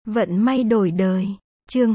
Vận may đổi đời. Chương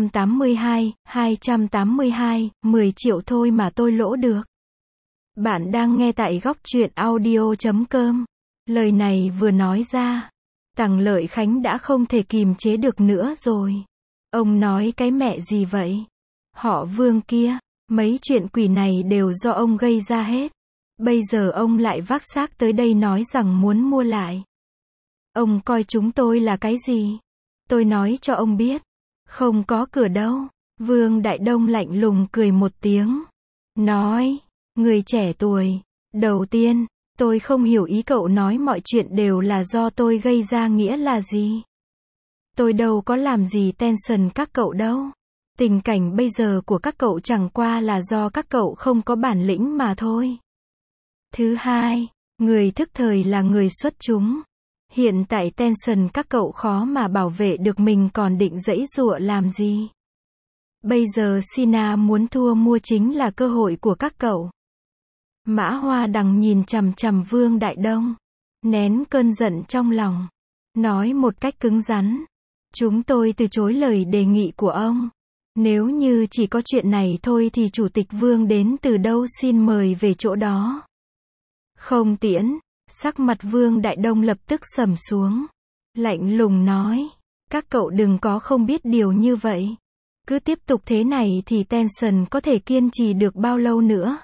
282, 10 triệu thôi mà tôi lỗ được. Bạn đang nghe tại góc truyện audio.com. Lời này vừa nói ra, Tằng Lợi Khánh đã không thể kìm chế được nữa rồi. Ông nói cái mẹ gì vậy? Họ Vương kia, mấy chuyện quỷ này đều do ông gây ra hết. Bây giờ ông lại vác xác tới đây nói rằng muốn mua lại. Ông coi chúng tôi là cái gì? Tôi nói cho ông biết, không có cửa đâu. Vương Đại Đông lạnh lùng cười một tiếng, nói, người trẻ tuổi, đầu tiên, tôi không hiểu ý cậu nói mọi chuyện đều là do tôi gây ra nghĩa là gì. Tôi đâu có làm gì tension các cậu đâu. Tình cảnh bây giờ của các cậu chẳng qua là do các cậu không có bản lĩnh mà thôi. Thứ hai, người thức thời là người xuất chúng. Hiện tại tension các cậu khó mà bảo vệ được mình còn định giãy giụa làm gì. Bây giờ Sina muốn thua mua chính là cơ hội của các cậu. Mã Hoa Đằng nhìn chằm chằm Vương Đại Đông, nén cơn giận trong lòng, nói một cách cứng rắn, chúng tôi từ chối lời đề nghị của ông. Nếu như chỉ có chuyện này thôi thì Chủ tịch Vương đến từ đâu xin mời về chỗ đó. Không tiễn. Sắc mặt Vương Đại Đông lập tức sầm xuống, lạnh lùng nói, các cậu đừng có không biết điều như vậy. Cứ tiếp tục thế này thì tension có thể kiên trì được bao lâu nữa.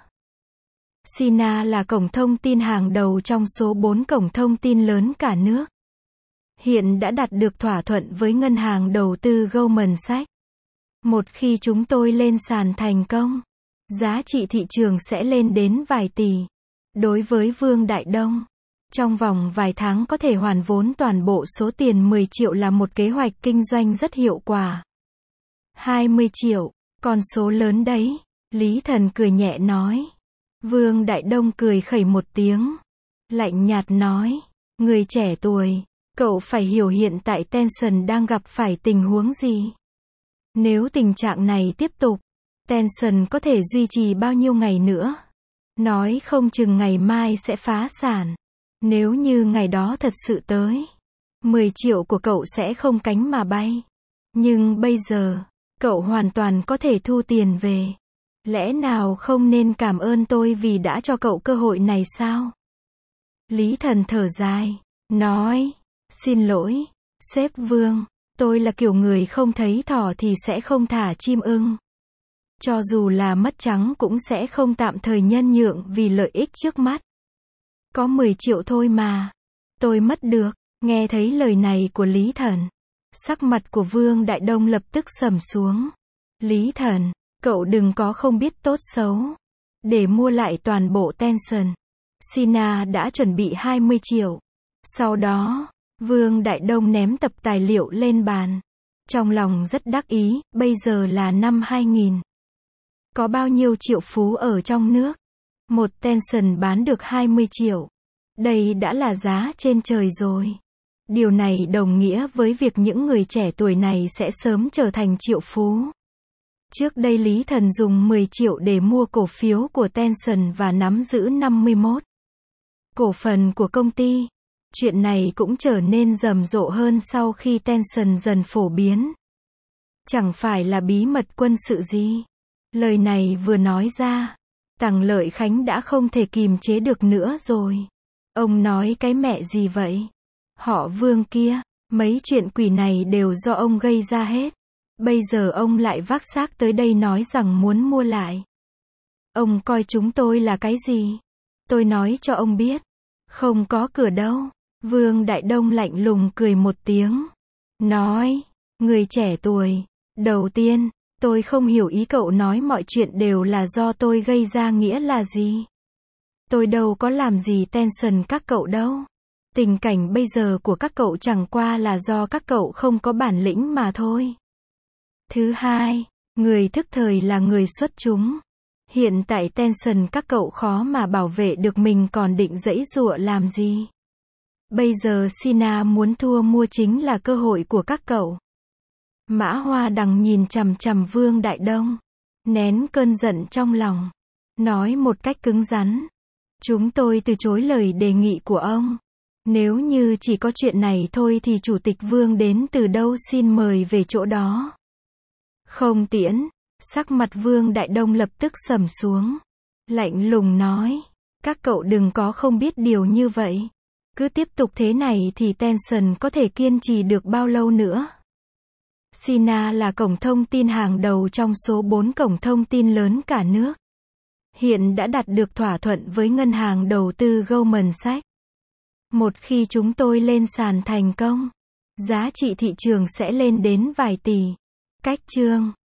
Sina là cổng thông tin hàng đầu trong số 4 cổng thông tin lớn cả nước. Hiện đã đạt được thỏa thuận với ngân hàng đầu tư Goldman Sachs. Một khi chúng tôi lên sàn thành công, giá trị thị trường sẽ lên đến vài tỷ. Đối với Vương Đại Đông, trong vòng vài tháng có thể hoàn vốn toàn bộ số tiền 10 triệu là một kế hoạch kinh doanh rất hiệu quả. 20 triệu, con số lớn đấy. Lý Thần cười nhẹ nói. Vương Đại Đông cười khẩy một tiếng, lạnh nhạt nói, người trẻ tuổi, cậu phải hiểu hiện tại tension đang gặp phải tình huống gì. Nếu tình trạng này tiếp tục, tension có thể duy trì bao nhiêu ngày nữa. Nói không chừng ngày mai sẽ phá sản. Nếu như ngày đó thật sự tới, 10 triệu của cậu sẽ không cánh mà bay. Nhưng bây giờ, cậu hoàn toàn có thể thu tiền về. Lẽ nào không nên cảm ơn tôi vì đã cho cậu cơ hội này sao? Lý Thần thở dài, nói, xin lỗi, sếp Vương, tôi là kiểu người không thấy thỏ thì sẽ không thả chim ưng. Cho dù là mất trắng cũng sẽ không tạm thời nhân nhượng vì lợi ích trước mắt. Có 10 triệu thôi mà. Tôi mất được. Nghe thấy lời này của Lý Thần, sắc mặt của Vương Đại Đông lập tức sầm xuống. Lý Thần, cậu đừng có không biết tốt xấu. Để mua lại toàn bộ tension, Sina đã chuẩn bị 20 triệu. Sau đó, Vương Đại Đông ném tập tài liệu lên bàn. Trong lòng rất đắc ý, bây giờ là năm 2000. Có bao nhiêu triệu phú ở trong nước? Một tension bán được 20 triệu. Đây đã là giá trên trời rồi. Điều này đồng nghĩa với việc những người trẻ tuổi này sẽ sớm trở thành triệu phú. Trước đây Lý Thần dùng 10 triệu để mua cổ phiếu của tension và nắm giữ 51 cổ phần của công ty. Chuyện này cũng trở nên rầm rộ hơn sau khi tension dần phổ biến. Chẳng phải là bí mật quân sự gì. Lời này vừa nói ra, Tằng Lợi Khánh đã không thể kìm chế được nữa rồi. Ông nói cái mẹ gì vậy? Họ Vương kia, mấy chuyện quỷ này đều do ông gây ra hết. Bây giờ ông lại vác xác tới đây nói rằng muốn mua lại. Ông coi chúng tôi là cái gì? Tôi nói cho ông biết, không có cửa đâu. Vương Đại Đông lạnh lùng cười một tiếng, nói, người trẻ tuổi, đầu tiên, tôi không hiểu ý cậu nói mọi chuyện đều là do tôi gây ra nghĩa là gì. Tôi đâu có làm gì tension các cậu đâu. Tình cảnh bây giờ của các cậu chẳng qua là do các cậu không có bản lĩnh mà thôi. Thứ hai, người thức thời là người xuất chúng. Hiện tại tension các cậu khó mà bảo vệ được mình còn định giãy giụa làm gì. Bây giờ Sina muốn thua mua chính là cơ hội của các cậu. Mã Hoa Đằng nhìn chằm chằm Vương Đại Đông, nén cơn giận trong lòng, nói một cách cứng rắn, chúng tôi từ chối lời đề nghị của ông. Nếu như chỉ có chuyện này thôi thì Chủ tịch Vương đến từ đâu xin mời về chỗ đó. Không tiễn. Sắc mặt Vương Đại Đông lập tức sầm xuống. Lạnh lùng nói. Các cậu đừng có không biết điều như vậy. Cứ tiếp tục thế này thì Tencent có thể kiên trì được bao lâu nữa? Sina là cổng thông tin hàng đầu trong số 4 cổng thông tin lớn cả nước. Hiện đã đạt được thỏa thuận với ngân hàng đầu tư Goldman Sachs. Một khi chúng tôi lên sàn thành công, giá trị thị trường sẽ lên đến vài tỷ. Cách chương